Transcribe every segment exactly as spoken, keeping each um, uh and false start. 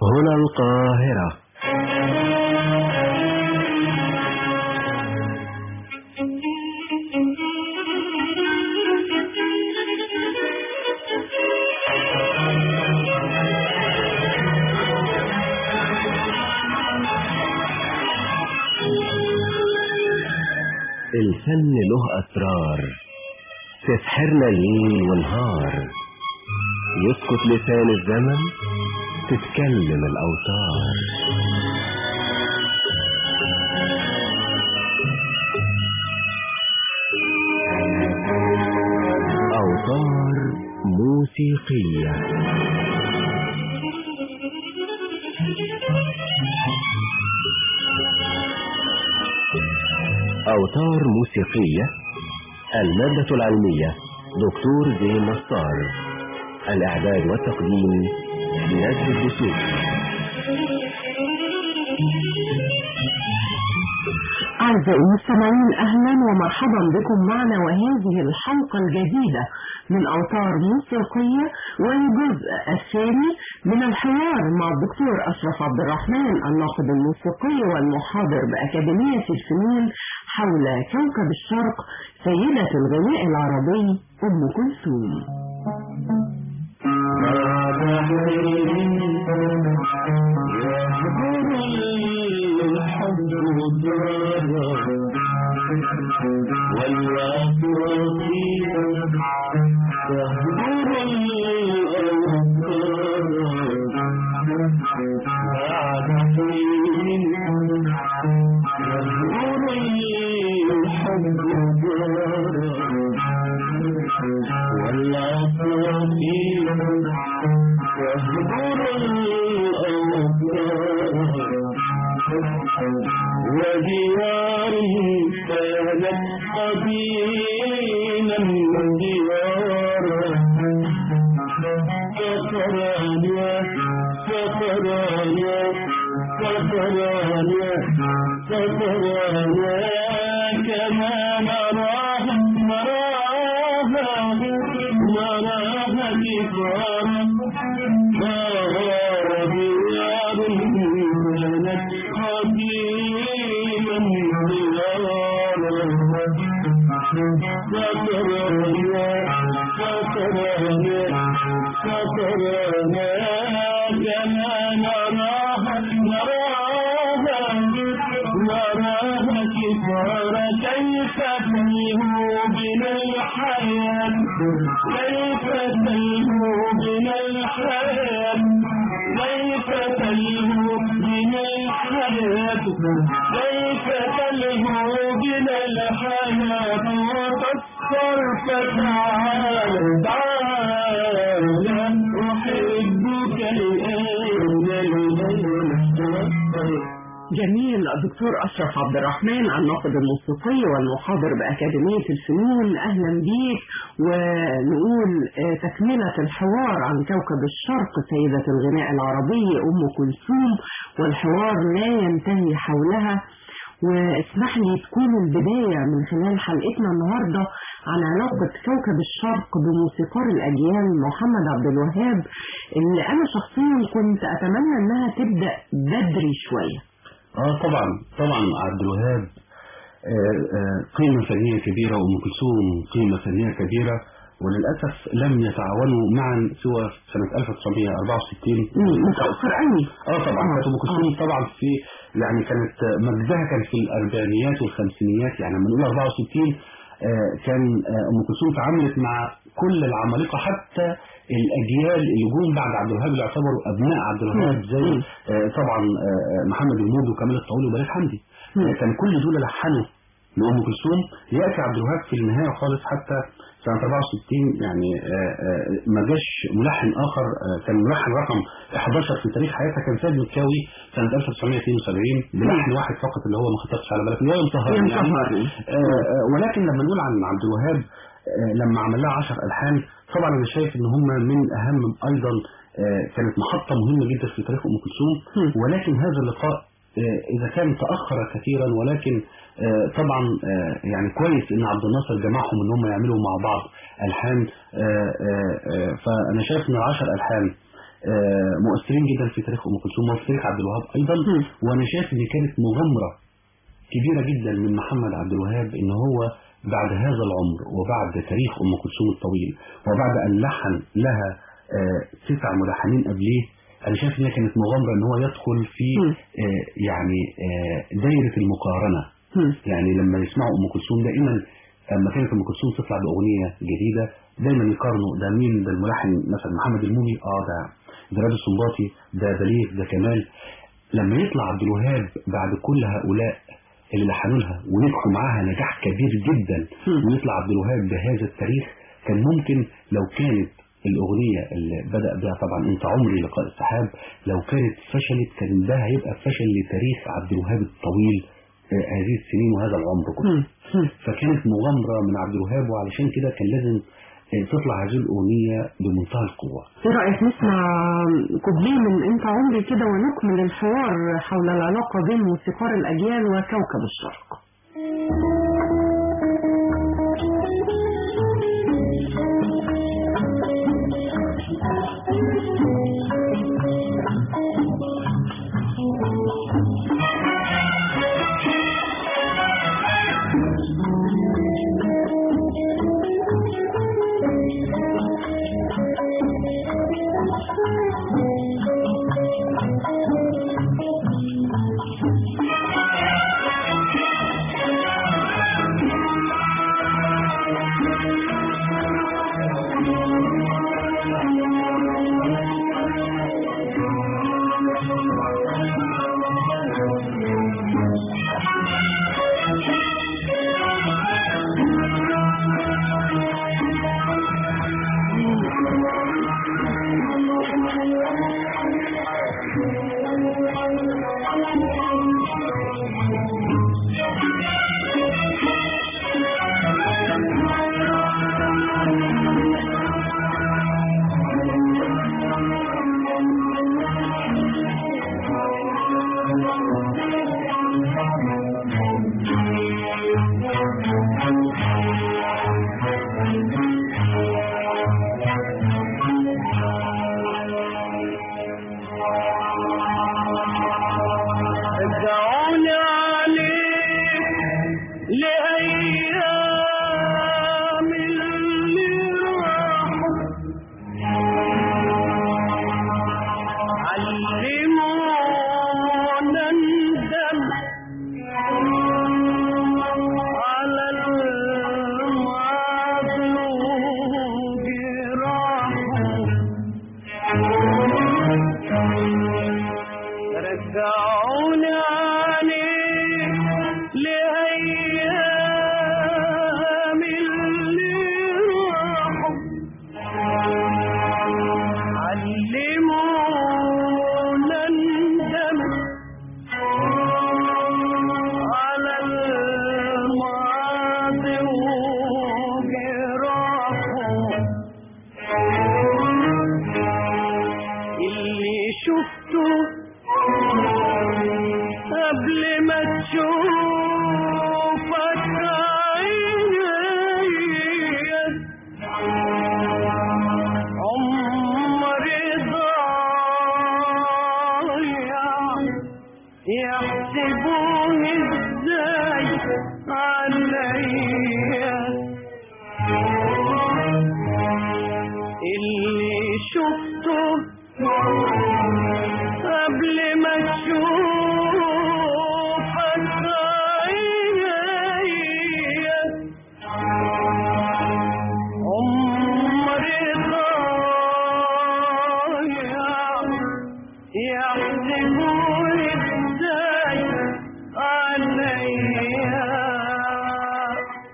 هنا القاهرة. الفن له أسرار تسحرنا ليل ونهار، يسكت لسان الزمن تتكلم الأوتار. أوتار موسيقية. أوتار موسيقية. المادة العلمية دكتور زين نصار. الإعداد والتقديم نجد الدسوقي. أعزائي المستمعين، أهلا ومرحبا بكم معنا وهذه الحلقة الجديدة من أوتار موسيقية، والجزء الثاني من الحوار مع الدكتور أشرف عبد الرحمن الناقد الموسيقي والمحاضر بأكاديمية الفنون حول كوكب الشرق سيدة الغناء العربي أم كلثوم. وديار كانت قديما ديارا سفرانيا سفرانيا سفرانيا سفرانيا كما نراها نراها نراها كفارا نراها ديار كانت قديما ديارا سفرانيا سفرانيا سفرانيا كما نراها نراها نراها كفارا كيف تلهو بنا الحياة كيف تلهو بنا الحياة كيف تلهو بنا الحياة كيف تلهو بنا الحياة وتصفر فتعال تعال أحبك جميل. الدكتور أشرف عبد الرحمن الناقد الموسيقي والمحاضر بأكاديمية الفنون، أهلا بيك. ونقول تكملة الحوار عن كوكب الشرق سيدة الغناء العربي أم كلثوم، والحوار لا ينتهي حولها. واسمح لي تكون البداية من خلال حلقتنا النهاردة عن علاقة كوكب الشرق بموسيقار الأجيال محمد عبد الوهاب، اللي أنا شخصيا كنت أتمنى أنها تبدأ بدري شوية. اه طبعا طبعا عبد الوهاب آه آه قيمة فنية كبيرة، وأم كلثوم قيمة فنية كبيرة، وللأسف لم يتعاونوا معا سوى سنة ألف وتسعمائة وأربعة وستين. متأخر قوي. اه طبعا كانت أم كلثوم طبعا في يعني كانت مجدها كان في الأربعينيات والخمسينيات، يعني لما نقول أربعة وستين آه كان آه أم كلثوم تعاملت مع كل العمالقة، حتى الأجيال اللي جم بعد عبد الوهاب اللي يعتبروا أبناء عبد الوهاب زي آه طبعا آه محمد الموجي وكمال الطويل وبليغ حمدي. آه كان كل دول لحنوا لأم كلثوم. يأتي عبد الوهاب في النهاية خالص حتى سنة أربعة وستين يعني آآ آآ ما جاش ملحن آخر. كان ملحن رقم أحد عشر في تاريخ حياتها كان سيد مكاوي سنة ألف وتسعمائة واثنين وسبعين بلحن واحد فقط اللي هو ما خطرش على بالك اللي هو ينتهر يعني. ولكن لما نقول عن عبد الوهاب لما عمل لها عشر ألحان، طبعا أنا شايف إن هم من أهم أيضا كانت محطة مهمة جدا في تاريخ أم كلثوم. ولكن هذا اللقاء إذا كان تأخر كثيرا، ولكن طبعا يعني كويس إن عبد الناصر جمعهم إن هم يعملوا مع بعض ألحان. فأنا شايف إن العشر ألحان مؤثرين جدا في تاريخ ام كلثوم وفي تاريخ عبد الوهاب ايضا. وانا شايف ان كانت مغامره كبيره جدا من محمد عبد الوهاب ان هو بعد هذا العمر وبعد تاريخ ام كلثوم الطويل وبعد ان لحن لها تسع ملحنين قبليه، انا شايف ان هي كانت مغامره ان هو يدخل في يعني دايره المقارنه. يعني لما يسمعوا ام كلثوم دائما لما كانت ام كلثوم تطلع باغنيه جديده دايما يقارنوا ده مين، ده الملحن مثلا محمد المومي، اه ده ده راد السنباطي، ده بليغ، ده كمال. لما يطلع عبد الوهاب بعد كل هؤلاء اللي لحنوا لها ونجحوا معاها نجاح كبير جدا ويطلع عبد الوهاب بهذا التاريخ، كان ممكن لو كانت الأغنية اللي بدأ بها طبعا انت عمري لقاء السحاب لو كانت فشلت كان ده هيبقى فشل لتاريخ عبد الوهاب الطويل هذه السنين وهذا العمر كله. فكانت مغامرة من عبد الوهاب، وعلشان كده كان لازم تطلع هذه الأغنية بمنتهى القوة. ايه رأيك نسمع كوبليه من انت عمري كده ونكمل الحوار حول العلاقة بين موسيقار الأجيال وكوكب الشرق؟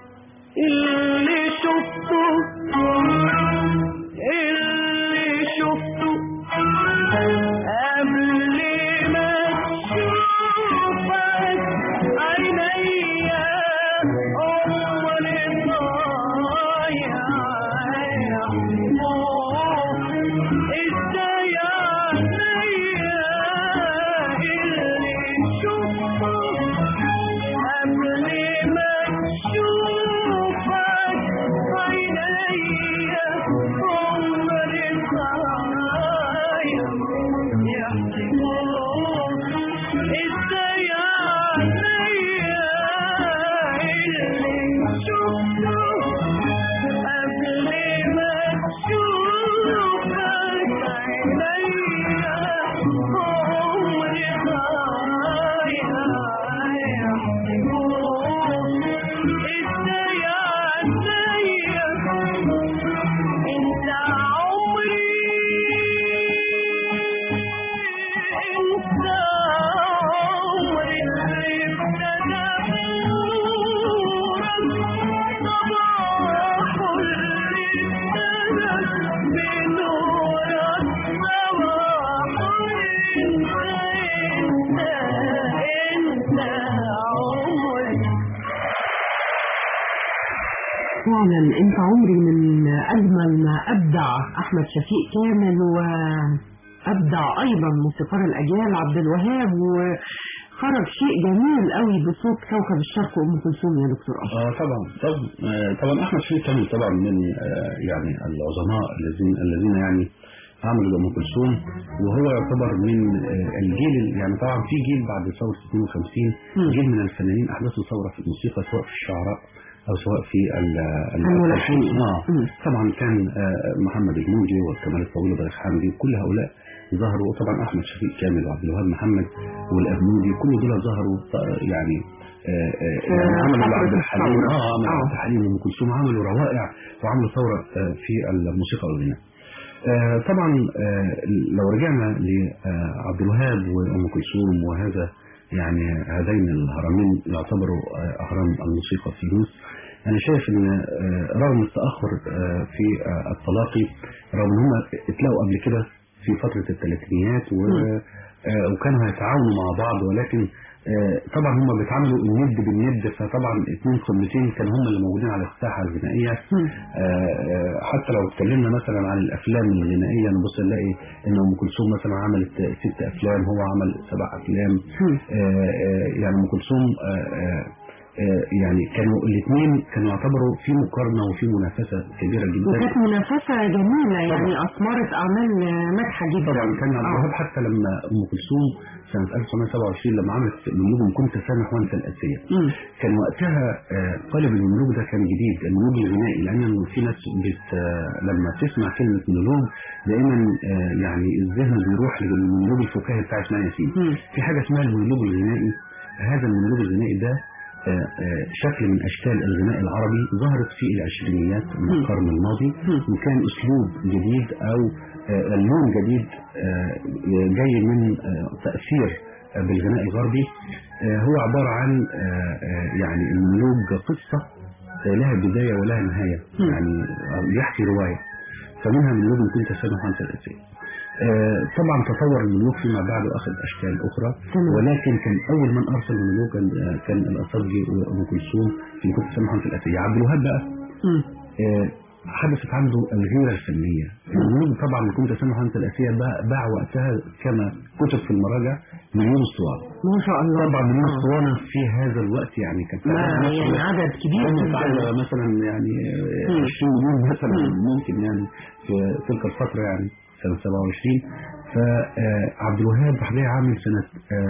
اللي شفته فعلا انت عمري من اجمل ما ابدع احمد شفيق كامل، وابدع ايضا موسيقار الاجيال عبد الوهاب، وخرج شيء جميل قوي بصوت كوكب الشرق وام كلثوم يا دكتور اشرف. اه طبعا طبعا آه طبعا احمد شفيق كامل طبعا من آه يعني العظماء الذين الذين يعني عملوا ام كلثوم، وهو يعتبر من آه الجيل، يعني طبعا في جيل بعد ثوره اثنين وخمسين جيل من الفنانين احدثوا ثوره في الموسيقى، سواء في الشعراء او سواء في الملحنين. طبعا كان محمد الموجي والكمال الطويل وبليغ حمدي، كل هؤلاء ظهروا. طبعا احمد شفيق كامل وعبد الوهاب محمد والابنودي كل دول ظهروا يعني يعني عملوا عبد الحليم اه عملوا عبد الحليم وام كلثوم، عملوا روائع وعملوا ثوره في الموسيقى والغناء. طبعا لو رجعنا لعبد الوهاب وام كلثوم، وهذا يعني هذين الهرمين يعتبروا أهرام الموسيقى في تونس. أنا شايف أن رغم التأخر في التلاقي، رغم أن هم اتلاقوا قبل كده في فترة الثلاثينيات وكانوا يتعاونوا مع بعض، ولكن طبعا هم بيتعاملوا الند بالند، فطبعا اثنين قمتين كانوا هم اللي موجودين على الساحة الغنائية. حتى لو اتكلمنا مثلا عن الأفلام الغنائية نبص نلاقي أن أم كلثوم مثلا عملت ست أفلام، هو عمل سبع أفلام. يعني أم كلثوم يعني كانوا الاثنين كانوا يعتبروا في مقارنة وفي منافسة كبيرة جدا، وكانت منافسة جميلة يعني أثمرت أعمال ناجحة جدا. طبعا كان عبد الوهاب حتى لما أم كلثوم سنة ألف وتسعمائة وسبعة وعشرين لما عملت المملوك كنت سامح وانت الأسية، كان وقتها قالب المملوك ده كان جديد، المملوك الغنائي، لأن في ناس بت لما تسمع كلمة مونولوج دائما يعني الذهن بيروح للمملوك الفكاهي بتاع اسماعيل ياسين. في حاجة اسمها المملوك الغنائي، هذا المملوك الغنائي ده شكل من أشكال الغناء العربي ظهرت في العشرينيات من القرن الماضي، وكان أسلوب جديد أو اللون جديد جاي من تأثير بالغناء الغربي. هو عبارة عن يعني المونولوج قصة لها بداية ولها نهاية، يعني يحكي رواية، فمنها مونولوج كنت سامح وانت الأسية. آه طبعا تطور الملوك فيما بعد واخذ اشكال اخرى، ولكن كان اول من ارسل الملوك كان, آه كان الاصابجي وام كلثوم في كنت سامحا في الاسيه. عبد الوهاب بقى آه حدثت عنده الغيره الفنيه. الملوك طبعا كنت سامحا في الاسيه باع وقتها كما كتب في المراجع مليون اسطوانه. ما شاء الله. طبعا مليون اسطوانه في هذا الوقت يعني كان يعني عدد كبير جدا، مثلا يعني عشرين مليون مثلا ممكن يعني في تلك الفتره يعني سنة سبعة وعشرين. فعبد الوهاب حاليا عامل سنة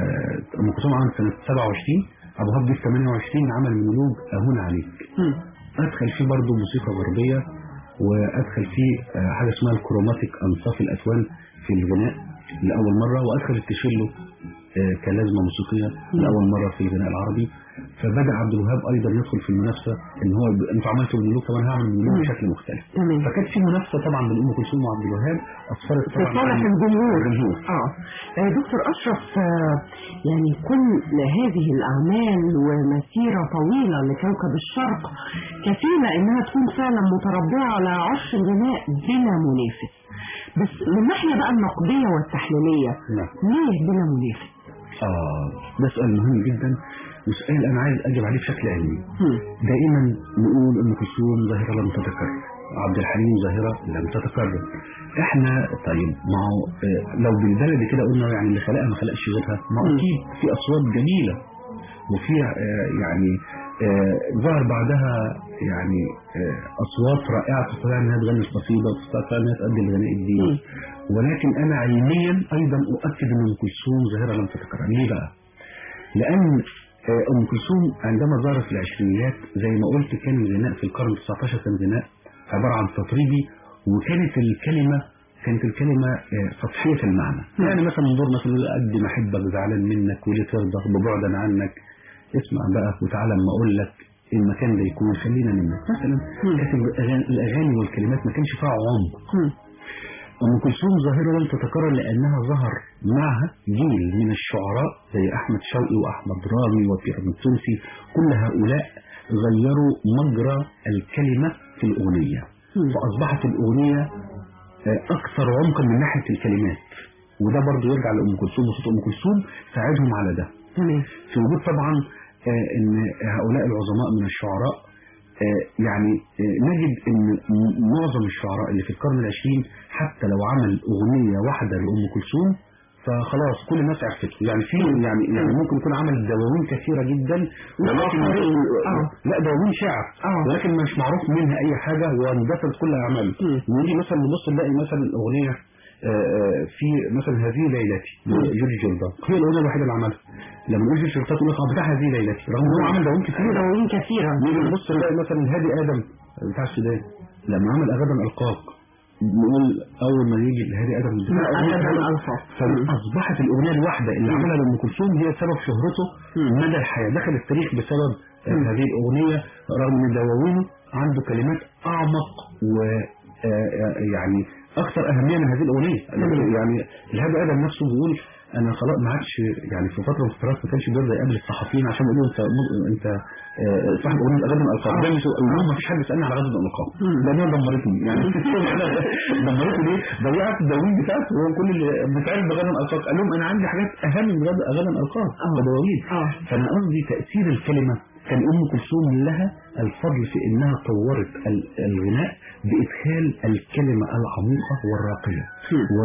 أم كلثوم عامل سنة سبعة وعشرين، أبو وهاب دي ثمانية وعشرين عمل مونولوج أهون عليك. أدخل فيه برضه موسيقى غربية، وأدخل فيه حاجة اسمها الكروماتيك أنصاف الألوان في الغناء لأول مرة، وأدخل التشيلو كلازمة موسيقية لأول مرة في الغناء العربي. فبدأ عبد الوهاب أيضا يدخل في المنافسة، إن هو أنتوا عملتوا الملوك طب أنا هعمل الملوك بشكل مختلف. فكانت في منافسة طبعا بين أم كلثوم وعبد الوهاب أثرت طبعا في صالح الجمهور. آه دكتور أشرف، يعني كل هذه الأعمال ومسيرة طويلة لكوكب الشرق كفيلة إنها تكون فعلا متربعة على عرش الغناء بلا منافس، بس من الناحية بقى النقدية والتحليلية نعم. ليه بلا منافس؟ آه ده سؤال مهم جدا، وسؤال أنا عايز أجيب عليه بشكل علمي. دائما نقول أم كلثوم ظاهرة لم تتكرر، عبد الحليم ظاهرة لم تتكرر. إحنا طيب ما هو لو بالبلد كده قلنا يعني اللي خلقها ما خلقش غيرها، ما أكيد في أصوات جميلة وفي يعني آه ظهر بعدها يعني آه أصوات رائعة تستطيع أنها تغني القصيدة وتستطيع أنها تؤدي الغناء الديني، ولكن أنا علميا أيضا أؤكد أن أم كلثوم ظاهرة لم تتكرر. ليه بقى؟ لأن آه أم كلثوم عندما ظهرت في العشرينيات زي ما قلت كان الغناء في القرن التاسع عشر كان غناء عبارة عن تطريبي، وكانت الكلمة كانت الكلمة آه سطحية المعنى. يعني مثلا نظر مثلا قد ما أحبك زعلان منك وليه ترضى ببعدا عنك، اسمع بقى وتعالى اما اقول لك المكان ده يكون خلينا منك مثلا. كانت الاغاني والكلمات ما كانش فيها عمق. ام كلثوم ظاهره لم تتكرر لانها ظهر معها جيل من الشعراء زي احمد شوقي واحمد رامي وبيرم التونسي، كل هؤلاء غيروا مجرى الكلمه في الاغنيه، فاصبحت الاغنيه اكثر عمقا من ناحيه الكلمات، وده برضه يرجع لام كلثوم وصوت ام كلثوم ساعدهم على ده. في وجود طبعا آه ان هؤلاء العظماء من الشعراء آه يعني آه نجد ان معظم الشعراء اللي في القرن العشرين حتى لو عمل اغنية واحدة لأم كلثوم فخلاص كل الناس عرفته. يعني في يعني, يعني ممكن يكون عمل دواوين كثيرة جدا، ولكن لا دواوين شعر ولكن مش معروف منها اي حاجة واندثرت كل اعماله. ونيجي مثلا نبص نلاقي مثلا الاغنية في مثلا هذه ليلتي جورج جردان، هي الاغنيه الوحيده اللي عملها. لما نقول جورج جردان تقول لك بتاع هذه ليلتي، رغم ان هو عمل دواوين كثيره دواوين كثيره. نيجي نبص نلاقي مثلا هادي ادم بتاع السودان لما عمل غدا الالقاك، نقول اول ما يجي هادي ادم غدا الالقاك، فاصبحت الاغنيه الواحده اللي عملها لام كلثوم هي سبب شهرته مدى الحياه، دخل التاريخ بسبب هذه الاغنيه، رغم ان دواوينه عنده كلمات اعمق و يعني اكثر اهميه من هذه الاغنيه. يعني الهادي ادم نفسه بيقول انا خلاص ما عادش يعني في فتره من الفترات ما كانش بيرضى يقابل الصحفيين عشان يقول له انت انت صاحب اغنيه غدا الالقاب، ده مش ما فيش حد يسالني على غدا الالقاب لان هي دمرتني. يعني دمرتني ليه؟ ضيعت الدواوين بتاعته، هو كل اللي بيتعرف بغدا الالقاب قال لهم انا عندي حاجات اهم من غدا غدا الالقاب دواوين. فانا قصدي تاثير الكلمه كان ام كلثوم لها الفضل في انها طورت الغناء بادخال الكلمه العميقه والراقيه. و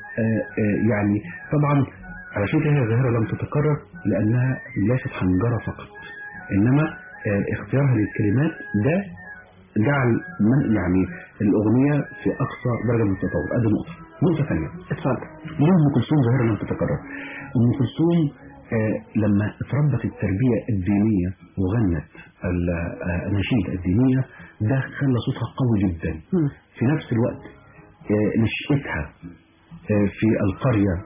يعني طبعا علشان كده هي ظاهره لم تتكرر لانها ليست حنجره فقط، انما اختيارها للكلمات ده جعل من يعني الاغنيه في اقصى درجه من التطور. ادي نقطه. نقطه ثانيه اتفضل. ليه ام كلثوم ظاهره لم تتكرر؟ ام كلثوم آه لما اتربت التربية الدينية وغنت الأناشيد الدينية ده خلى صوتها قوي جدا. في نفس الوقت آه نشأتها آه في القرية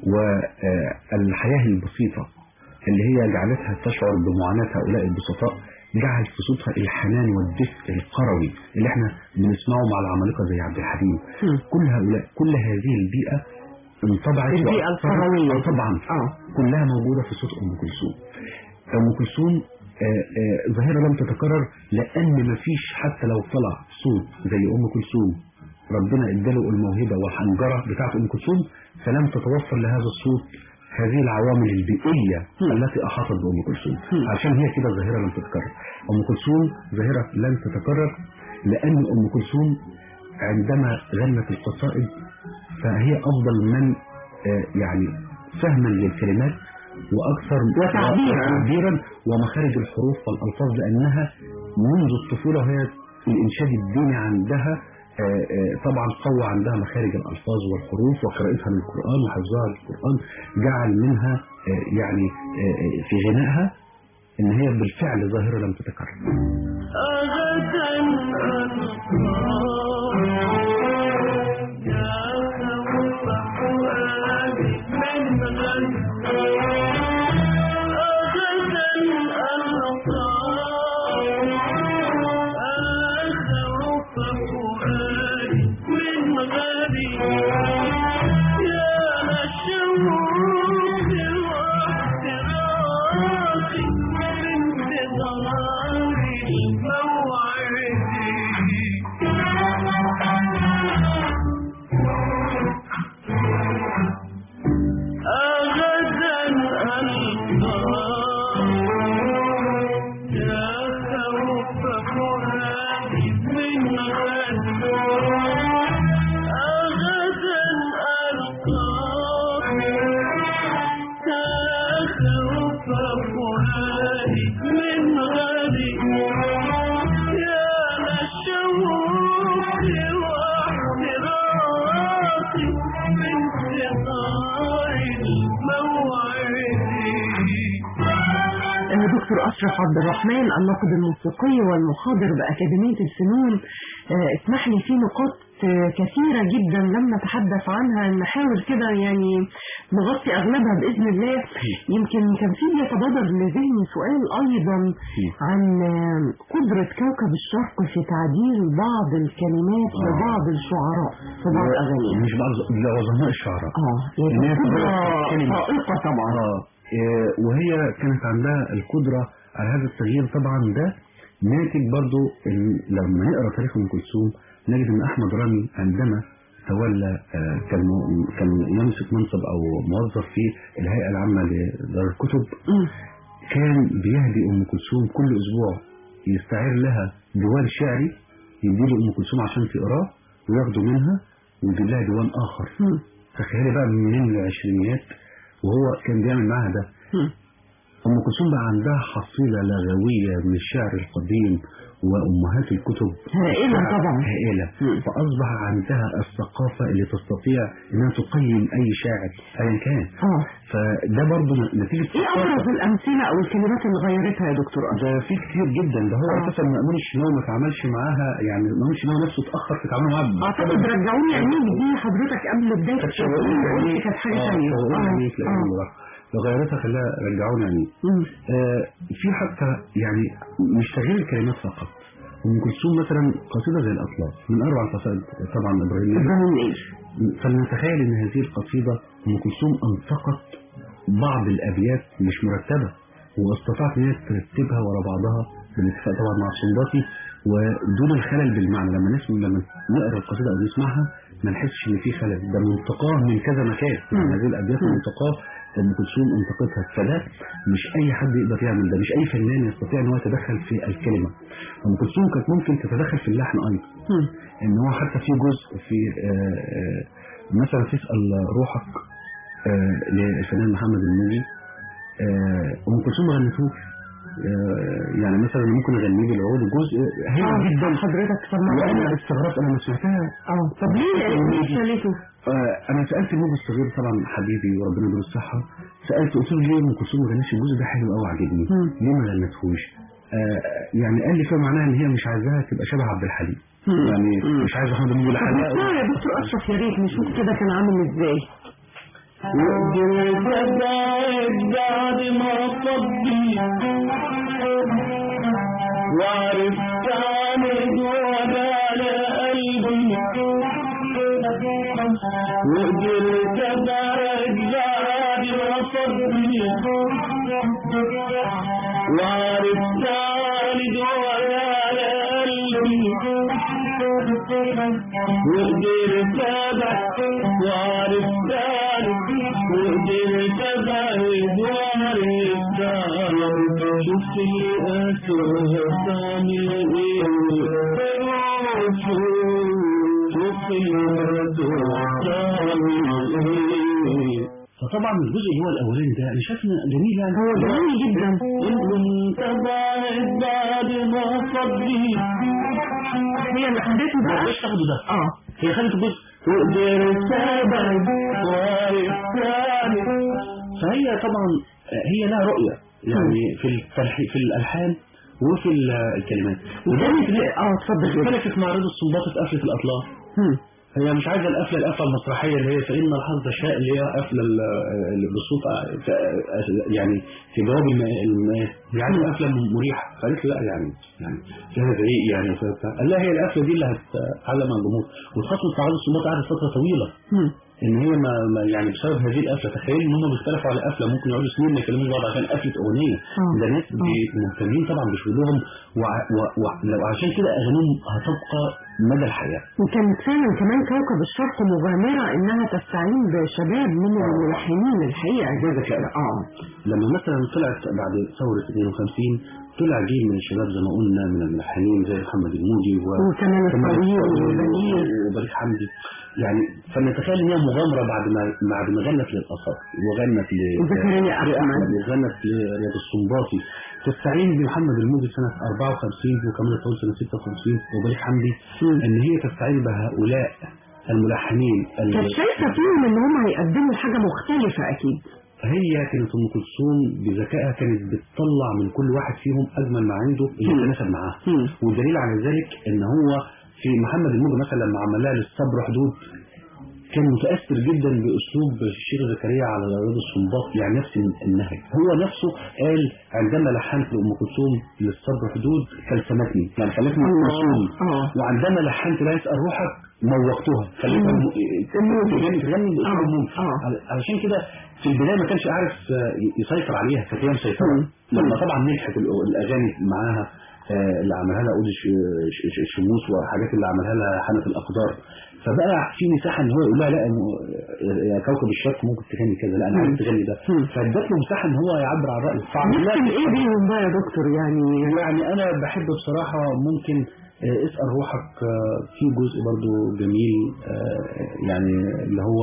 والحياة البسيطة اللي هي جعلتها تشعر بمعاناة هؤلاء البسطاء جعل في صوتها الحنان والدفء القروي اللي احنا بنسمعه مع العمالقة زي عبد الحليم. كل هؤلاء كل هذه البيئة انطبعت البيئة القروية طبعا آه. كلها موجودة في صوت أم كلثوم. أم كلثوم ظاهرة لم تتكرر لأن مفيش حتى لو طلع صوت زي أم كلثوم ربنا اداله الموهبة والحنجرة بتاعت أم كلثوم فلم تتوفر لهذا الصوت هذه العوامل البيئية م. التي أحاطت بأم كلثوم، عشان هي كده ظاهرة لم تتكرر. أم كلثوم ظاهرة لن تتكرر لأن أم كلثوم عندما غنت القصائد فهي أفضل من يعني فهما للكلمات وأكثر تعبيرا ومخارج الحروف والألفاظ، لأنها منذ الطفولة وهي الإنشاد الديني عندها طبعا قوى عندها مخارج الألفاظ والحروف وقراءتها للقرآن وحفظها للقرآن جعل منها يعني في غنائها إن هي بالفعل ظاهرة لم تتكرر. دكتور أشرف عبد الرحمن الناقد الموسيقي والمحاضر بأكاديمية الفنون، آه، اسمح لي في نقاط آه، كثيرة جدا لم نتحدث عنها، نحاول كده يعني نغطي أغلبها بإذن الله. يمكن كان في يتبادر لذهني سؤال أيضا عن آه، قدرة كوكب الشرق في تعديل بعض الكلمات آه. لبعض الشعراء في بعض أغانيهم. مش بعض لعظماء الشعراء اه يعني قدرة فائقة طبعا. اه إيه، وهي كانت عندها القدرة على هذا التغيير. طبعا ده ناتج برضو ال- لما نقرا تاريخ ام كلثوم نجد ان احمد رامي عندما تولى آه، كان م- كان يمسك منصب او موظف في الهيئة العامة لدار الكتب، مم. كان بيهدي ام كلثوم كل اسبوع، يستعير لها ديوان شعري يديله ام كلثوم عشان تقراه وياخده منها ويجيب لها ديوان اخر. مم. تخيلي بقى من العشرينيات وهو كان بيعمل معاها ده. مم. أم كلثوم بقى عندها حصيلة لغوية من الشعر القديم وأمهات الكتب هائلة طبعا. هائلة. مم. فأصبح عندها الثقافة اللي تستطيع أنها تقيم أي شاعر أيا كان. اه فده برضه نتيجة ايه ابرز الامثله او الكلمات اللي غيرتها يا دكتور أشرف؟ ده في كتير جدا. ده هو آه. اساسا ما امنش ان هو ما تعاملش معاها، يعني ما امنش ان هو نفسه اتاخر في تعامله معاها. اعتقد رجعوني عينيك دي حضرتك قبل بدايه كانت الشغل شغالة قلت كانت حاجه ثانيه. اه لو غيرتها خلاها رجعوني يعني. آه في حتى يعني مش تغيير الكلمات فقط. ام كلثوم مثلا قصيده زي الاطلال من اربع قصائد طبعا ابراهيم ابراهيم ايه؟ فلنتخيل ان هذه القصيده ام كلثوم انطقت بعض الابيات مش مرتبه واستطاعت ان هي ترتبها ورا بعضها بالاتفاق طبعا مع السنباطي ودون الخلل بالمعنى. لما نسمع لما نقرا القصيده او نسمعها ما نحسش ان في خلل، ده منطقاه من كذا مكان. يعني هذه الابيات منطقاه ام كلثوم انتقتها. فده مش اي حد يقدر يعمل ده، مش اي فنان يستطيع ان هو يتدخل في الكلمه. ام كلثوم كانت ممكن تتدخل في اللحن ايضا، ان هو حتى في جزء في آآ آآ مثلا تسال روحك للفنان محمد الموجي، ام كلثوم ما غنتوش. يعني مثلا ممكن اغنيه بالعود جزء هي اه جدا. حضرتك سمعتها؟ وانا استغربت انا ما سمعتها. اه طب ليه ليه شالته؟ انا سالت الموجي الصغير طبعا حبيبي وربنا يديله الصحه، سالت قلت له ليه ام كلثوم ما غنتش الجزء ده؟ حلو قوي عجبني، ليه ما غنتهوش؟ آه يعني قال لي فيها معناها ان هي مش عايزاها تبقى شبه عبد الحليم، يعني مش عايزه محمد الموجي الحلاق. طب يا دكتور اشرف يا ريت نشوف كده كان عامل ازاي. وقدرت ابعد بعد ما صدي وعرفت عمد وبال قلبي، وقدرت ابعد بعد ما صدي وعرفت عمد وبال قلبي، وقدرت ابعد وعرفت وقدرت ابعد وعرفت شفت الاسوء تعمل ايه، شفت الاسوء تعمل ايه. فطبعا الجزء اللي هو الاولاني ده انا شايف انه جميل، يعني هو جميل جدا. وانت بعد بعد ما صدي هي اللي خدته بقى. مش تاخده ده. اه هي خدت جزء وقدرت ابعد وعرفت. فهي طبعا هي لها رؤية يعني في التلحي في الألحان وفي الكلمات. وكانت اه اتفضل. كانت في معرض السنباطي في قفلة الأطلال. هي مش عايزة القفلة القفلة المسرحية اللي هي فإن الحظ شاء اللي هي قفلة بصوت يعني في جواب الماء، هي عايزة قفلة مريحة. فقالت لا يعني يعني فيها زعيق يعني قال لا هي القفلة دي اللي هتعلم على الجمهور. واتخصصت في معرض السنباطي قعدت فترة طويلة ان هي ما يعني بسبب هذه القفله. تخيل ان هم بيختلفوا على قفله ممكن يقعدوا سنين ما يكلموش بعض عشان قفله اغنيه. ده ناس مهتمين طبعا بشغلهم وعشان كده اغانيهم هتبقى مدى الحياه. وكانت فعلا كمان كوكب الشرق مغامره انها تستعين بشباب من الملحنين الحقيقه. جازك اه لما مثلا طلعت بعد ثوره اثنين وخمسين طلع جيل من الشباب زي ما قلنا من الملحنين زي محمد الموجي وكمان الطويل وبليغ وبليغ حمدي. يعني فنتخيل ان هي مغامره بعد ما بعد ما غنت للاثار وغنت لزكريا احمد وغنت لرياض السنباطي تستعين بمحمد الموجي سنه أربعة وخمسين وكمان الطويل سنه ستة وخمسين وبليغ حمدي ان هي تستعين بهؤلاء الملحنين. كانت شايفه فيهم ان هم هيقدموا حاجه مختلفه اكيد. هي كانت ام كلثوم بذكائها كانت بتطلع من كل واحد فيهم اجمل ما عنده اللي يتناسب معاه. والدليل على ذلك ان هو في محمد الموجي مثلا لما عمل لها للصبر حدود كان متاثر جدا باسلوب الشيخ زكريا على رياض السنباط، يعني نفس النهج. هو نفسه قال عندما لحنت لام كلثوم للصبر حدود كلسمتني، يعني خلتني اصول، وعندما لحنت لا يسال روحك موقتها خليتها تغني تغني باسلوب ممتع. علشان كده في البدايه ما كانش عارف يسيطر عليها، فهي مسيطره. لما طبعا نجحت الاغاني معاها اللي عملها لها أودي الشموس وحاجات اللي عملها لها حنف الأقدار، فبقى في مساحة ان هو يقول لها لا يا كوكب الشرق ممكن تغني كذا، لا انا عايز تغني ده، فادت له مساحة ان هو يعبر عن رأيه. ممكن ايه بيهم بقى يا دكتور؟ يعني يعني انا بحب بصراحة ممكن اسأل روحك، في جزء برضو جميل يعني اللي هو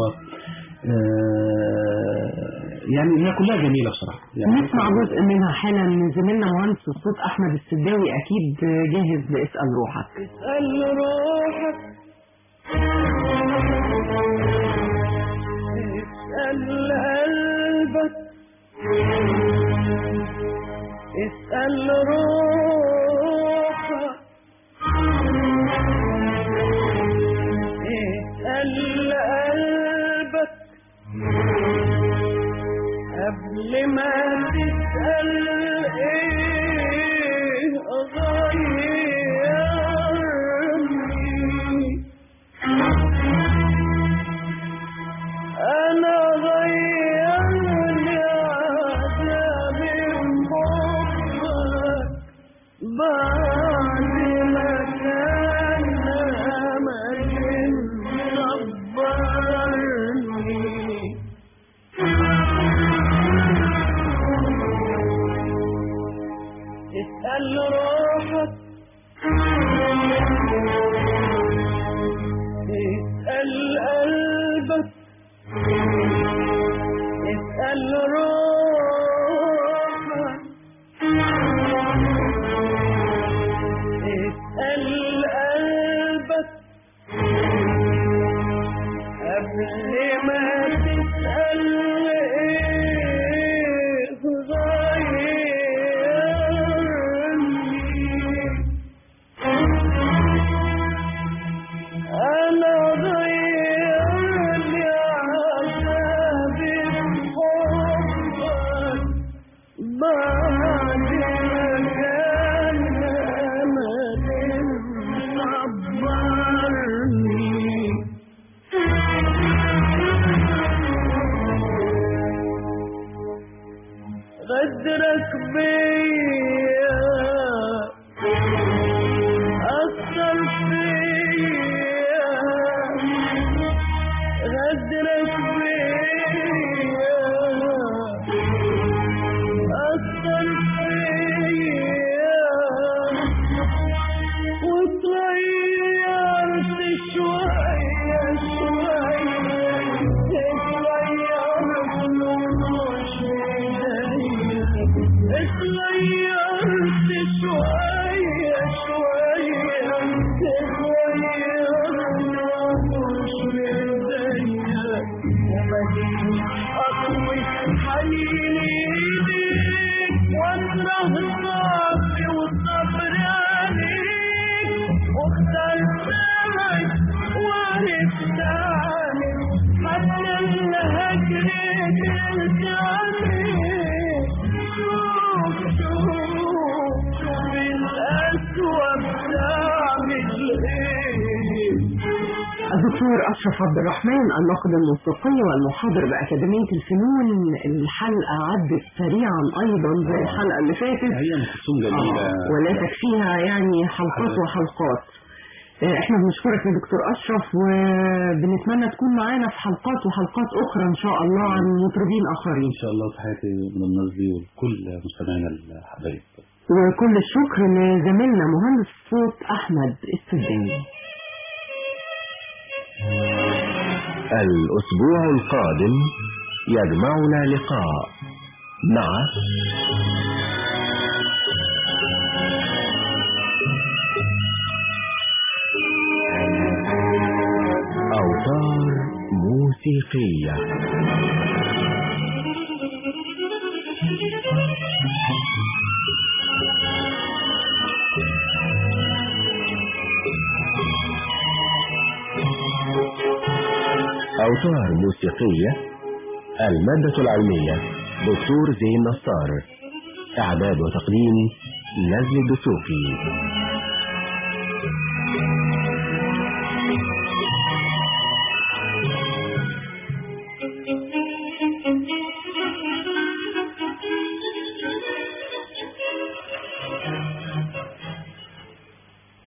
يعني هي كلها جميلة بصراحة. يعني نسمع جزء منها حالا من زميلنا مهندس الصوت أحمد السداوي، أكيد جاهز باسأل روحك. اسأل روحك، اسأل قلبك، اسأل روحك، اسأل قلبك قبل ما تسأل ايه غيرني. انا غيرني عذابي حبك بعد ما كان امل صبرني. اسأل روحك، اسأل قلبك، اسأل روحك، اسأل قلبك قبل ما تسأل ايه غيرني. انا غيرني عذابي بحبك بعد ما كان امل صبرني. غدرك بيا أثر فيا، غدرك بيا أثر فيا، وتغيرت شوية شوية، اتغيرت مش اتغيرت شوية شوية، اتغيرت مش بداية، وبديت أطوي حنيني ليك وأكره ضعفي والصبر عليك، واخترتك وعرفت عنك حتى الهجر قلت عليك. شوف شوف بالأسوأ بتعمل ايه. الدكتور أشرف عبد الرحمن الناقد الموسيقي والمحاضر بأكاديمية الفنون. الحلقة عدت سريعا أيضا زي الحلقة اللي فاتت، هي ام كلثوم جميلة ولا تكفيها يعني حلقات وحلقات. احنا بنشكرك يا دكتور أشرف، وبنتمنى تكون معانا في حلقات وحلقات أخرى إن شاء الله عن مطربين آخرين. إن شاء الله. تحياتي من الناس دي وكل مستمعينا الحبايب، وكل الشكر لزميلنا مهندس الصوت أحمد السداوي. الأسبوع القادم يجمعنا لقاء مع أوتار موسيقية. أوتار موسيقية. المادة العلمية دكتور زين نصار. إعداد وتقديم نزل الدسوقي.